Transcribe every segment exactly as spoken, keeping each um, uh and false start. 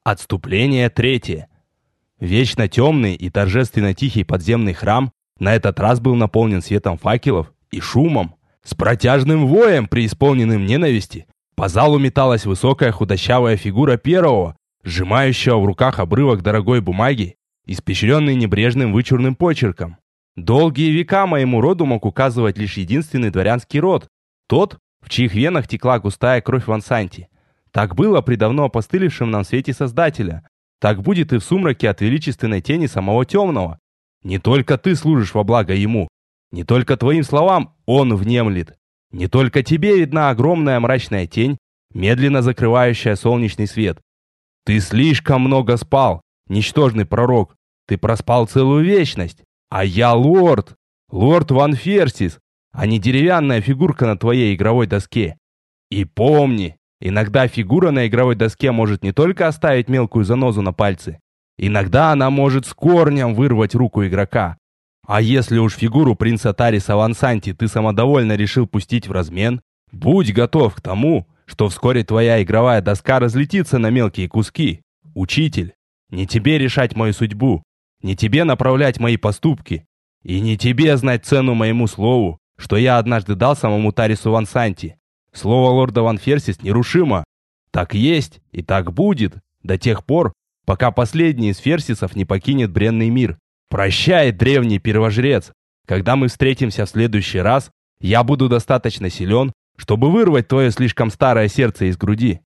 Отступление третье. Вечно темный и торжественно тихий подземный храм на этот раз был наполнен светом факелов и шумом. С протяжным воем, преисполненным ненависти, по залу металась высокая худощавая фигура первого, сжимающего в руках обрывок дорогой бумаги, испещренный небрежным вычурным почерком. Долгие века моему роду мог указывать лишь единственный дворянский род, тот, в чьих венах текла густая кровь Вансанти. Так было при давно опостылевшем нам свете Создателя. Так будет и в сумраке от величественной тени самого темного. Не только ты служишь во благо ему, не только твоим словам он внемлет, не только тебе видна огромная мрачная тень, медленно закрывающая солнечный свет. Ты слишком много спал, ничтожный пророк, ты проспал целую вечность, а я лорд, лорд Ван Ферсис, а не деревянная фигурка на твоей игровой доске. И помни, иногда фигура на игровой доске может не только оставить мелкую занозу на пальце, иногда она может с корнем вырвать руку игрока. А если уж фигуру принца Тариса Вансанти ты самодовольно решил пустить в размен, будь готов к тому, что вскоре твоя игровая доска разлетится на мелкие куски. Учитель, не тебе решать мою судьбу, не тебе направлять мои поступки, и не тебе знать цену моему слову, что я однажды дал самому Тарису Вансанти. Слово лорда Ван Ферсис нерушимо. Так есть и так будет до тех пор, пока последний из Ферсисов не покинет бренный мир. Прощай, древний первожрец. Когда мы встретимся в следующий раз, я буду достаточно силен, чтобы вырвать твое слишком старое сердце из груди.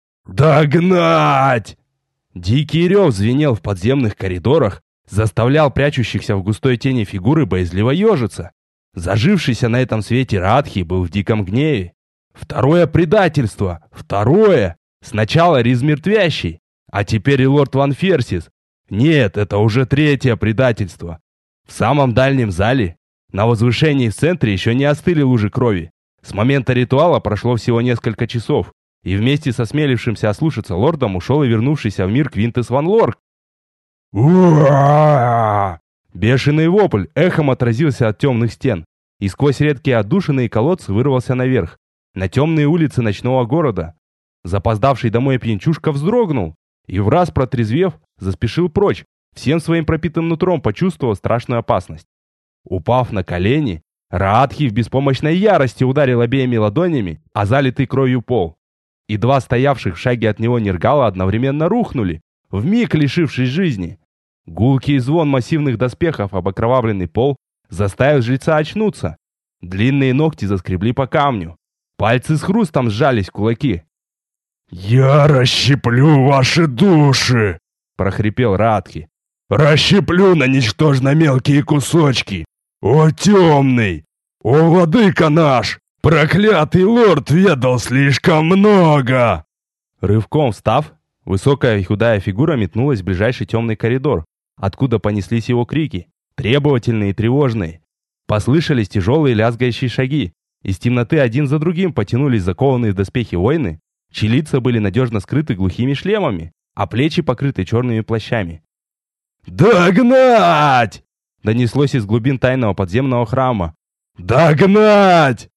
Догнать! Дикий рев звенел в подземных коридорах, заставлял прячущихся в густой тени фигуры боязливо ежиться. Зажившийся на этом свете Радхи был в диком гневе. Второе предательство! Второе! Сначала Риз Мертвящий, а теперь и лорд Ван Ферсис. Нет, это уже третье предательство. В самом дальнем зале, на возвышении в центре, еще не остыли лужи крови. С момента ритуала прошло всего несколько часов, и вместе со смелившимся ослушаться лордом ушел и вернувшийся в мир Квинтес Ван Лорк. Уа! Бешеный вопль эхом отразился от темных стен, и сквозь редкие отдушины и колодцы вырвался наверх, на темные улицы ночного города. Запоздавший домой пьянчушка вздрогнул и, враз протрезвев, заспешил прочь, всем своим пропитым нутром почувствовав страшную опасность. Упав на колени, Раадхи в беспомощной ярости ударил обеими ладонями о залитый кровью пол. И два стоявших в шаге от него нергала одновременно рухнули, вмиг лишившись жизни. Гулкий звон массивных доспехов об окровавленный пол заставил жреца очнуться. Длинные ногти заскребли по камню. Пальцы с хрустом сжались в кулаки. «Я расщеплю ваши души!» — прохрипел Раадхи. «Расщеплю на ничтожно мелкие кусочки! О, темный! О, владыка наш! Проклятый лорд ведал слишком много!» Рывком встав, высокая и худая фигура метнулась в ближайший темный коридор, откуда понеслись его крики, требовательные и тревожные. Послышались тяжелые лязгающие шаги. Из темноты один за другим потянулись закованные в доспехи воины, чьи лица были надежно скрыты глухими шлемами, а плечи покрыты черными плащами. «Догнать!» — донеслось из глубин тайного подземного храма. «Догнать!»